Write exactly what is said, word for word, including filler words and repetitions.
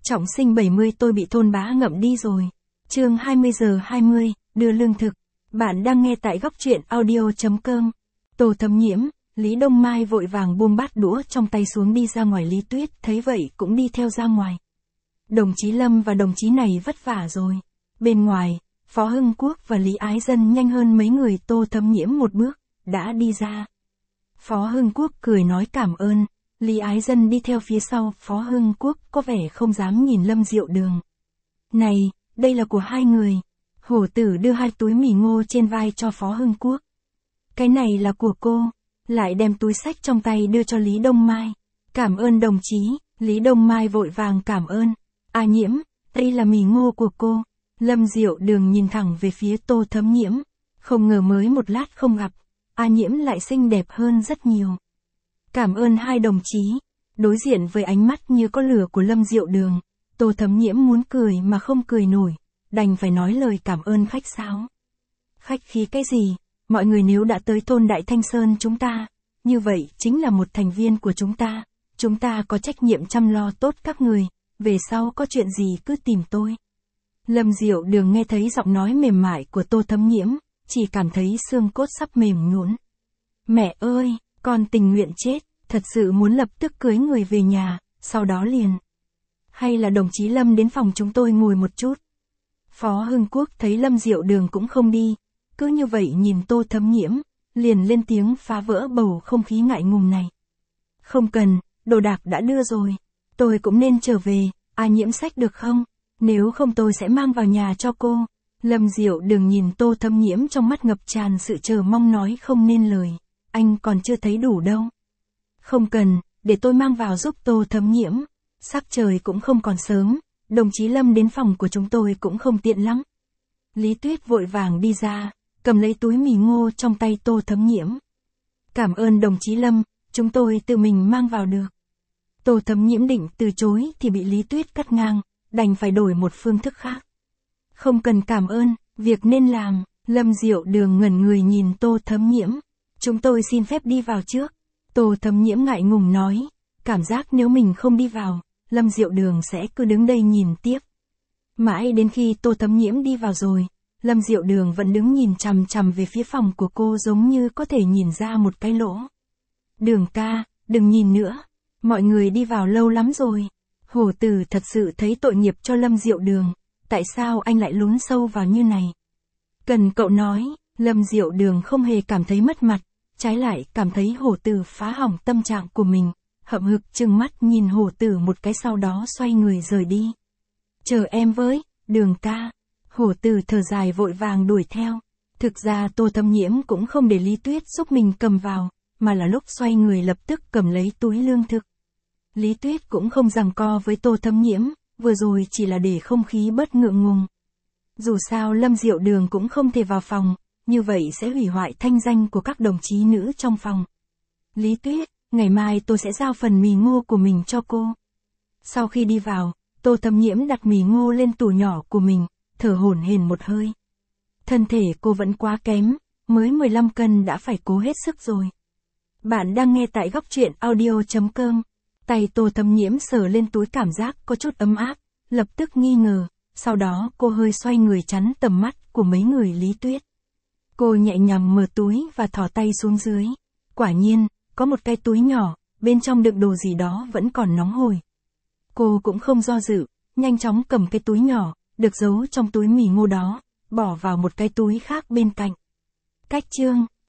Trọng sinh bảy mươi tôi bị thôn bá ngậm đi rồi. Chương hai mươi giờ hai mươi, đưa lương thực. Bạn đang nghe tại góc truyện audio.com. Tô Thấm Nhiễm, Lý Đông Mai vội vàng buông bát đũa trong tay xuống đi ra ngoài. Lý Tuyết thấy vậy cũng đi theo ra ngoài. Đồng chí Lâm và đồng chí này vất vả rồi. Bên ngoài, Phó Hưng Quốc và Lý Ái Dân nhanh hơn mấy người. Tô Thấm Nhiễm một bước, đã đi ra. Phó Hưng Quốc cười nói cảm ơn. Lý Ái Dân đi theo phía sau. Phó Hưng Quốc có vẻ không dám nhìn Lâm Diệu Đường. Này, đây là của hai người. Hổ tử đưa hai túi mì ngô trên vai cho Phó Hưng Quốc. Cái này là của cô. Lại đem túi xách trong tay đưa cho Lý Đông Mai. Cảm ơn đồng chí. Lý Đông Mai vội vàng cảm ơn. A Nhiễm, đây là mì ngô của cô. Lâm Diệu Đường nhìn thẳng về phía Tô Thấm Nhiễm. Không ngờ mới một lát không gặp, A Nhiễm lại xinh đẹp hơn rất nhiều. Cảm ơn hai đồng chí. Đối diện với ánh mắt như có lửa của Lâm Diệu Đường, Tô Thấm Nhiễm muốn cười mà không cười nổi, đành phải nói lời cảm ơn khách sáo. Khách khí cái gì, mọi người nếu đã tới thôn Đại Thanh Sơn chúng ta, như vậy chính là một thành viên của chúng ta, chúng ta có trách nhiệm chăm lo tốt các người, về sau có chuyện gì cứ tìm tôi. Lâm Diệu Đường nghe thấy giọng nói mềm mại của Tô Thấm Nhiễm, chỉ cảm thấy xương cốt sắp mềm nhũn. Mẹ ơi, con tình nguyện chết, thật sự muốn lập tức cưới người về nhà, sau đó liền. Hay là đồng chí Lâm đến phòng chúng tôi ngồi một chút. Phó Hưng Quốc thấy Lâm Diệu Đường cũng không đi, cứ như vậy nhìn Tô Thấm Nhiễm, liền lên tiếng phá vỡ bầu không khí ngại ngùng này. Không cần, đồ đạc đã đưa rồi, tôi cũng nên trở về, A Nhiễm xách được không? Nếu không tôi sẽ mang vào nhà cho cô. Lâm Diệu Đường nhìn Tô Thấm Nhiễm trong mắt ngập tràn sự chờ mong nói không nên lời. Anh còn chưa thấy đủ đâu. Không cần, để tôi mang vào giúp Tô Thấm Nhiễm. Sắc trời cũng không còn sớm, đồng chí Lâm đến phòng của chúng tôi cũng không tiện lắm. Lý Tuyết vội vàng đi ra, cầm lấy túi mì ngô trong tay Tô Thấm Nhiễm. Cảm ơn đồng chí Lâm, chúng tôi tự mình mang vào được. Tô Thấm Nhiễm định từ chối thì bị Lý Tuyết cắt ngang, đành phải đổi một phương thức khác. Không cần cảm ơn, việc nên làm. Lâm Diệu Đường ngẩn người nhìn Tô Thấm Nhiễm. Chúng tôi xin phép đi vào trước. Tô Thấm Nhiễm ngại ngùng nói, cảm giác nếu mình không đi vào, Lâm Diệu Đường sẽ cứ đứng đây nhìn tiếp. Mãi đến khi Tô Thấm Nhiễm đi vào rồi, Lâm Diệu Đường vẫn đứng nhìn chằm chằm về phía phòng của cô giống như có thể nhìn ra một cái lỗ. Đường ca, đừng nhìn nữa, mọi người đi vào lâu lắm rồi. Hổ tử thật sự thấy tội nghiệp cho Lâm Diệu Đường, tại sao anh lại lún sâu vào như này? Cần cậu nói, Lâm Diệu Đường không hề cảm thấy mất mặt, trái lại cảm thấy hổ tử phá hỏng tâm trạng của mình, hậm hực trừng mắt nhìn hổ tử một cái sau đó xoay người rời đi. Chờ em với, Đường ca. Hổ tử thở dài vội vàng đuổi theo. Thực ra Tô Thấm Nhiễm cũng không để Lý Tuyết giúp mình cầm vào, mà là lúc xoay người lập tức cầm lấy túi lương thực. Lý Tuyết cũng không giằng co với Tô Thấm Nhiễm, vừa rồi chỉ là để không khí bớt ngượng ngùng. Dù sao Lâm Diệu Đường cũng không thể vào phòng, như vậy sẽ hủy hoại thanh danh của các đồng chí nữ trong phòng. Lý Tuyết, ngày mai tôi sẽ giao phần mì ngô của mình cho cô. Sau khi đi vào, Tô Thấm Nhiễm đặt mì ngô lên tủ nhỏ của mình, thở hổn hển một hơi. Thân thể cô vẫn quá kém, mới mười lăm cân đã phải cố hết sức rồi. Bạn đang nghe tại góc truyện audio.com. Tay Tô Thấm Nhiễm sờ lên túi cảm giác có chút ấm áp, lập tức nghi ngờ, sau đó cô hơi xoay người chắn tầm mắt của mấy người Lý Tuyết. Cô nhẹ nhàng mở túi và thò tay xuống dưới. Quả nhiên, có một cái túi nhỏ, bên trong đựng đồ gì đó vẫn còn nóng hổi. Cô cũng không do dự, nhanh chóng cầm cái túi nhỏ, được giấu trong túi mì ngô đó, bỏ vào một cái túi khác bên cạnh. Cách chương